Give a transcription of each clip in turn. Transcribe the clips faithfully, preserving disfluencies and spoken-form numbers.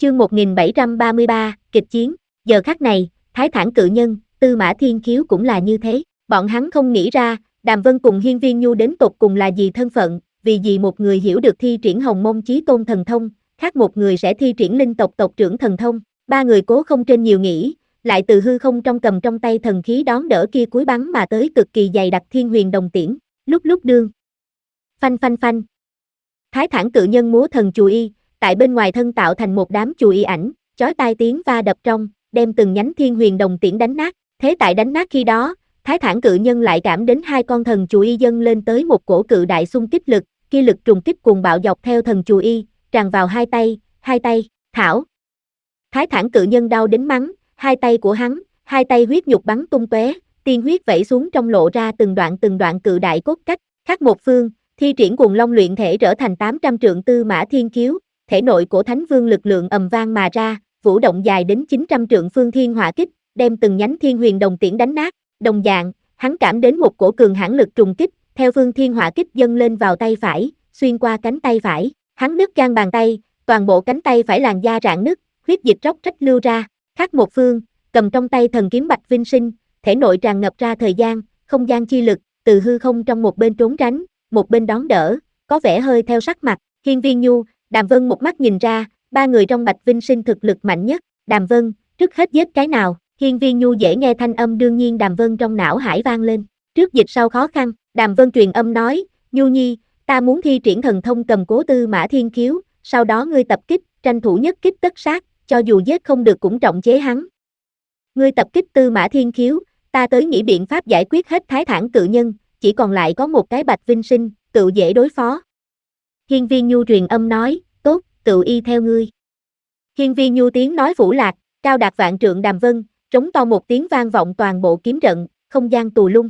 Chương một nghìn bảy trăm ba mươi ba, kịch chiến. Giờ khắc này, Thái Thản cự nhân, Tư Mã Thiên Kiếu cũng là như thế. Bọn hắn không nghĩ ra, Đàm Vân cùng Hiên Viên Nhu đến tột cùng là gì thân phận, vì gì một người hiểu được thi triển Hồng Mông Chí Tôn thần thông, khác một người sẽ thi triển linh tộc tộc trưởng thần thông. Ba người cố không trên nhiều nghĩ, lại từ hư không trong cầm trong tay thần khí đón đỡ kia cuối bắn mà tới cực kỳ dày đặc Thiên Huyền Đồng Tiễn, lúc lúc đương. Phanh phanh phanh. Thái Thản cự nhân múa thần chù y, tại bên ngoài thân tạo thành một đám chù y ảnh, chói tai tiếng va đập trong, đem từng nhánh Thiên Huyền Đồng Tiễn đánh nát. Thế tại đánh nát khi đó, Thái Thản cự nhân lại cảm đến hai con thần chù y dâng lên tới một cổ cự đại xung kích lực, kia lực trùng kích cuồng bạo dọc theo thần chù y, tràn vào hai tay, hai tay, thảo. Thái Thản cự nhân đau đến mắng, hai tay của hắn, hai tay huyết nhục bắn tung tóe, tiên huyết vẩy xuống trong lộ ra từng đoạn từng đoạn cự đại cốt cách, khác một phương, thi triển cuồng long luyện thể trở thành tám trăm trượng Tư Mã Thiên Kiếu, thể nội của Thánh Vương lực lượng ầm vang mà ra, vũ động dài đến chín trăm trượng Phương Thiên Hỏa Kích, đem từng nhánh Thiên Huyền Đồng Tiễn đánh nát. Đồng dạng, hắn cảm đến một cổ cường hãn lực trùng kích, theo Phương Thiên Hỏa Kích dâng lên vào tay phải, xuyên qua cánh tay phải, hắn nứt gan bàn tay, toàn bộ cánh tay phải làn da rạn nứt, huyết dịch róc rách lưu ra. Khác một phương, cầm trong tay thần kiếm Bạch Vinh Sinh, thể nội tràn ngập ra thời gian, không gian chi lực, từ hư không trong một bên trốn tránh, một bên đón đỡ, có vẻ hơi theo sắc mặt. Hiên Viên Nhu, Đàm Vân một mắt nhìn ra, ba người trong Bạch Vinh Sinh thực lực mạnh nhất. Đàm Vân, trước hết giết cái nào? Hiên Viên Nhu dễ nghe thanh âm đương nhiên Đàm Vân trong não hải vang lên. Trước dịch sau khó khăn, Đàm Vân truyền âm nói, Nhu Nhi, ta muốn thi triển thần thông cầm cố Tư Mã Thiên Kiếu, sau đó ngươi tập kích, tranh thủ nhất kích tất sát, cho dù giết không được cũng trọng chế hắn. Ngươi tập kích Tư Mã Thiên Kiếu, ta tới nghĩ biện pháp giải quyết hết Thái Thản cự nhân, chỉ còn lại có một cái Bạch Vinh Sinh, tự dễ đối phó. Hiên Viên Nhu truyền âm nói, tốt, tự y theo ngươi. Hiên Viên Nhu tiếng nói phủ lạc, cao đạt vạn trượng Đàm Vân, trống to một tiếng vang vọng toàn bộ kiếm trận, không gian tù lung.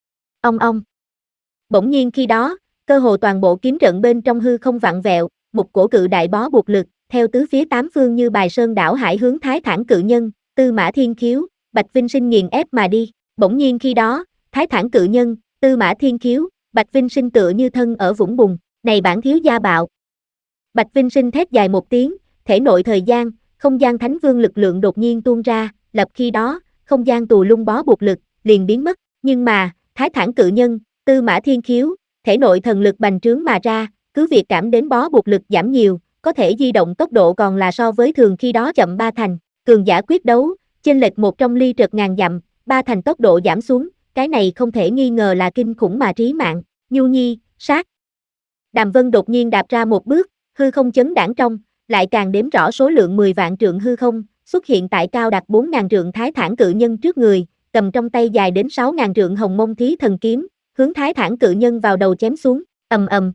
Ong ong. Bỗng nhiên khi đó, cơ hồ toàn bộ kiếm trận bên trong hư không vặn vẹo, một cổ cự đại bó buộc lực, theo tứ phía tám phương như bài sơn đảo hải hướng Thái Thản cự nhân, Tư Mã Thiên Kiếu, Bạch Vinh Sinh nghiền ép mà đi. Bỗng nhiên khi đó, Thái Thản cự nhân, Tư Mã Thiên Kiếu, Bạch Vinh Sinh tựa như thân ở vũng bùn, này bản thiếu gia bạo. Bạch Vinh Sinh thét dài một tiếng, thể nội thời gian, không gian Thánh Vương lực lượng đột nhiên tuôn ra, lập khi đó, không gian tù lung bó buộc lực, liền biến mất. Nhưng mà, Thái Thản cự nhân, Tư Mã Thiên Kiếu, thể nội thần lực bành trướng mà ra, cứ việc cảm đến bó buộc lực giảm nhiều, có thể di động tốc độ còn là so với thường khi đó chậm ba thành. Cường giả quyết đấu, chênh lệch một trong ly trật ngàn dặm, ba thành tốc độ giảm xuống, cái này không thể nghi ngờ là kinh khủng mà trí mạng. Nhu Nhi, sát. Đàm Vân đột nhiên đạp ra một bước, hư không chấn đãng trong, lại càng đếm rõ số lượng mười vạn trượng hư không, xuất hiện tại cao đạt bốn ngàn trượng Thái Thản cự nhân trước người, cầm trong tay dài đến sáu ngàn trượng Hồng Mông Thí thần kiếm, hướng Thái Thản cự nhân vào đầu chém xuống, ầm ầm.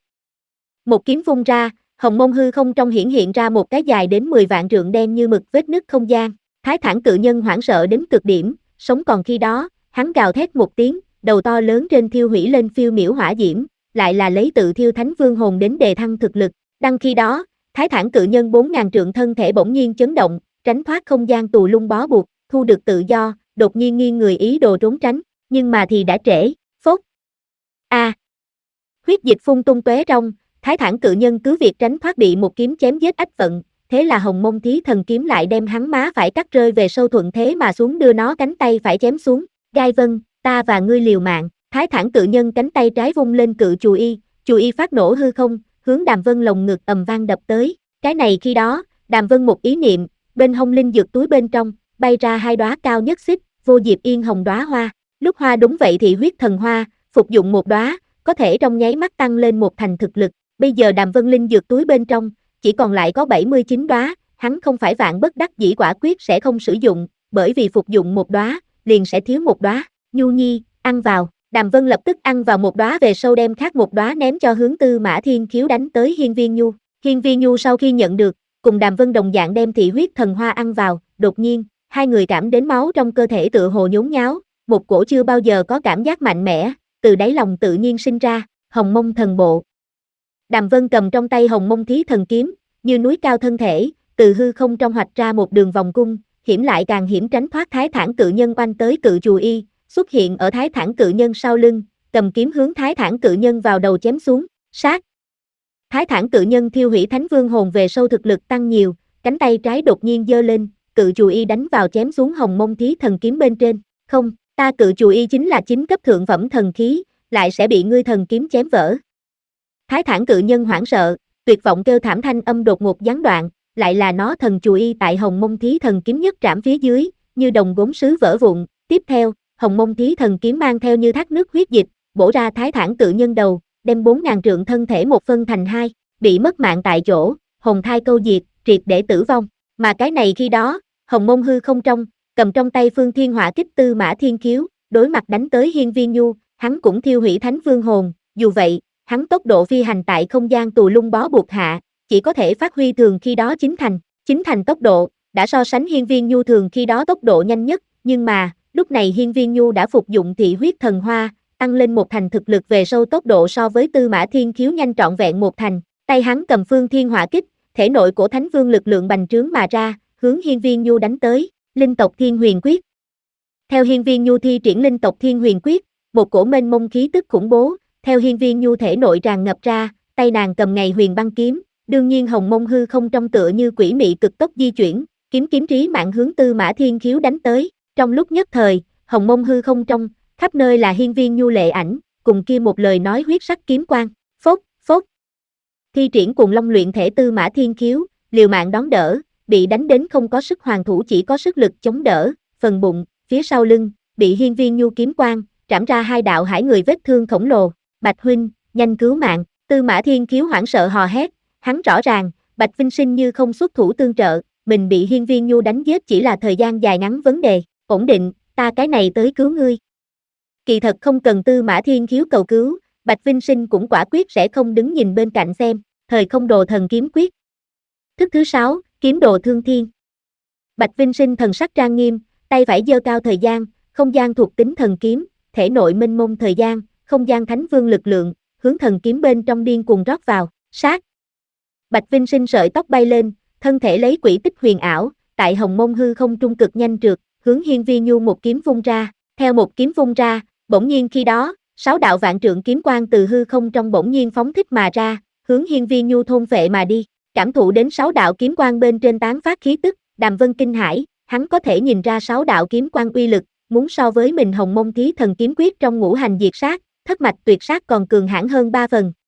Một kiếm vung ra, Hồng Mông hư không trong hiển hiện ra một cái dài đến mười vạn trượng đen như mực vết nứt không gian. Thái Thản cự nhân hoảng sợ đến cực điểm, sống còn khi đó, hắn gào thét một tiếng, đầu to lớn trên thiêu hủy lên phiêu miểu hỏa diễm, lại là lấy tự thiêu Thánh Vương hồn đến đề thăng thực lực. Đăng khi đó, Thái Thản cự nhân bốn ngàn trượng thân thể bỗng nhiên chấn động, tránh thoát không gian tù lung bó buộc, thu được tự do, đột nhiên nghiêng người ý đồ trốn tránh, nhưng mà thì đã trễ. Phốt. A. À. Huyết dịch phun tung tóe trong, Thái Thản cự nhân cứ việc tránh thoát bị một kiếm chém giết ách vận, thế là Hồng Mông Thí thần kiếm lại đem hắn má phải cắt rơi về sâu thuận thế mà xuống đưa nó cánh tay phải chém xuống. Gai Vân, ta và ngươi liều mạng. Thái Thản cự nhân cánh tay trái vung lên cự chù y, chù y phát nổ hư không, hướng Đàm Vân lồng ngực ầm vang đập tới. Cái này khi đó, Đàm Vân một ý niệm, bên hông linh dược túi bên trong, bay ra hai đóa cao nhất xích, vô diệp yên hồng đóa hoa. Lúc hoa đúng vậy thì huyết thần hoa, phục dụng một đóa, có thể trong nháy mắt tăng lên một thành thực lực. Bây giờ Đàm Vân linh dược túi bên trong, chỉ còn lại có bảy mươi chín đóa, hắn không phải vạn bất đắc dĩ quả quyết sẽ không sử dụng, bởi vì phục dụng một đóa, liền sẽ thiếu một đóa. Nhu Nhi, ăn vào. Đàm Vân lập tức ăn vào một đóa về sau đem khác một đóa ném cho hướng Tư Mã Thiên Kiếu đánh tới Hiên Viên Nhu. Hiên Viên Nhu sau khi nhận được, cùng Đàm Vân đồng dạng đem thị huyết thần hoa ăn vào, đột nhiên, hai người cảm đến máu trong cơ thể tựa hồ nhốn nháo, một cổ chưa bao giờ có cảm giác mạnh mẽ, từ đáy lòng tự nhiên sinh ra, Hồng Mông thần bộ. Đàm Vân cầm trong tay Hồng Mông Thí thần kiếm, như núi cao thân thể, từ hư không trong hoạch ra một đường vòng cung, hiểm lại càng hiểm tránh thoát Thái Thản cự nhân oanh tới cự chù y, xuất hiện ở Thái Thản cự nhân sau lưng, cầm kiếm hướng Thái Thản cự nhân vào đầu chém xuống, sát. Thái Thản cự nhân thiêu hủy Thánh Vương hồn về sâu thực lực tăng nhiều, cánh tay trái đột nhiên giơ lên, cự chù y đánh vào chém xuống hồng mông thí thần kiếm bên trên. Không, ta cự chù y chính là chính cấp thượng phẩm thần khí, lại sẽ bị ngươi thần kiếm chém vỡ. Thái thản cự nhân hoảng sợ, tuyệt vọng kêu thảm thanh âm đột ngột gián đoạn, lại là nó thần chù y tại hồng mông thí thần kiếm nhất trảm phía dưới, như đồng gốm sứ vỡ vụn. Tiếp theo, hồng mông thí thần kiếm mang theo như thác nước huyết dịch, bổ ra thái thản cự nhân đầu, đem bốn ngàn trượng thân thể một phân thành hai, bị mất mạng tại chỗ, hồn thai câu diệt, triệt để tử vong. Mà cái này khi đó, hồng mông hư không trong, cầm trong tay phương thiên hỏa kích tư mã thiên khiếu, đối mặt đánh tới hiên viên nhu, hắn cũng thiêu hủy thánh vương hồn, dù vậy, hắn tốc độ phi hành tại không gian tù lung bó buộc hạ, chỉ có thể phát huy thường khi đó chính thành, chính thành tốc độ, đã so sánh hiên viên nhu thường khi đó tốc độ nhanh nhất, nhưng mà, lúc này hiên viên nhu đã phục dụng thị huyết thần hoa, tăng lên một thành thực lực về sâu tốc độ so với tư mã thiên khiếu nhanh trọn vẹn một thành, tay hắn cầm phương thiên hỏa kích, thể nội của thánh vương lực lượng bành trướng mà ra, hướng hiên viên nhu đánh tới, linh tộc thiên huyền quyết. Theo hiên viên nhu thi triển linh tộc thiên huyền quyết, một cổ mênh mông khí tức khủng bố, theo hiên viên nhu thể nội tràn ngập ra, tay nàng cầm ngày huyền băng kiếm, đương nhiên hồng mông hư không trong tựa như quỷ mị cực tốc di chuyển, kiếm kiếm trí mạng hướng tư mã thiên khiếu đánh tới, trong lúc nhất thời, hồng mông hư không trong, khắp nơi là hiên viên nhu lệ ảnh, cùng kia một lời nói huyết sắc kiếm quang, phốc, phốc. Thi triển cùng long luyện thể tư mã thiên khiếu, liều mạng đón đỡ, bị đánh đến không có sức hoàn thủ chỉ có sức lực chống đỡ, phần bụng, phía sau lưng, bị hiên viên nhu kiếm quang, trảm ra hai đạo hải người vết thương khổng lồ, Bạch huynh, nhanh cứu mạng, tư mã thiên khiếu hoảng sợ hò hét, hắn rõ ràng, Bạch Vinh Sinh như không xuất thủ tương trợ, mình bị hiên viên nhu đánh giết chỉ là thời gian dài ngắn vấn đề, ổn định, ta cái này tới cứu ngươi. Kỳ thật không cần tư mã thiên khiếu cầu cứu, Bạch Vinh Sinh cũng quả quyết sẽ không đứng nhìn bên cạnh xem, thời không đồ thần kiếm quyết. Thức thứ sáu, kiếm đồ thương thiên. Bạch Vinh Sinh thần sắc trang nghiêm, tay phải giơ cao thời gian, không gian thuộc tính thần kiếm, thể nội minh mông thời gian, không gian thánh vương lực lượng, hướng thần kiếm bên trong điên cuồng rót vào, sát. Bạch Vinh Sinh sợi tóc bay lên, thân thể lấy quỹ tích huyền ảo, tại hồng mông hư không trung cực nhanh trượt, hướng hiên viên nhu một kiếm vung ra, theo một kiếm vung ra, bỗng nhiên khi đó, sáu đạo vạn trượng kiếm quang từ hư không trong bỗng nhiên phóng thích mà ra, hướng hiên viên nhu thôn phệ mà đi, cảm thụ đến sáu đạo kiếm quang bên trên tán phát khí tức, Đàm Vân kinh hãi, hắn có thể nhìn ra sáu đạo kiếm quang uy lực, muốn so với mình hồng mông thí thần kiếm quyết trong ngũ hành diệt sát, thất mạch tuyệt sát còn cường hãn hơn ba phần,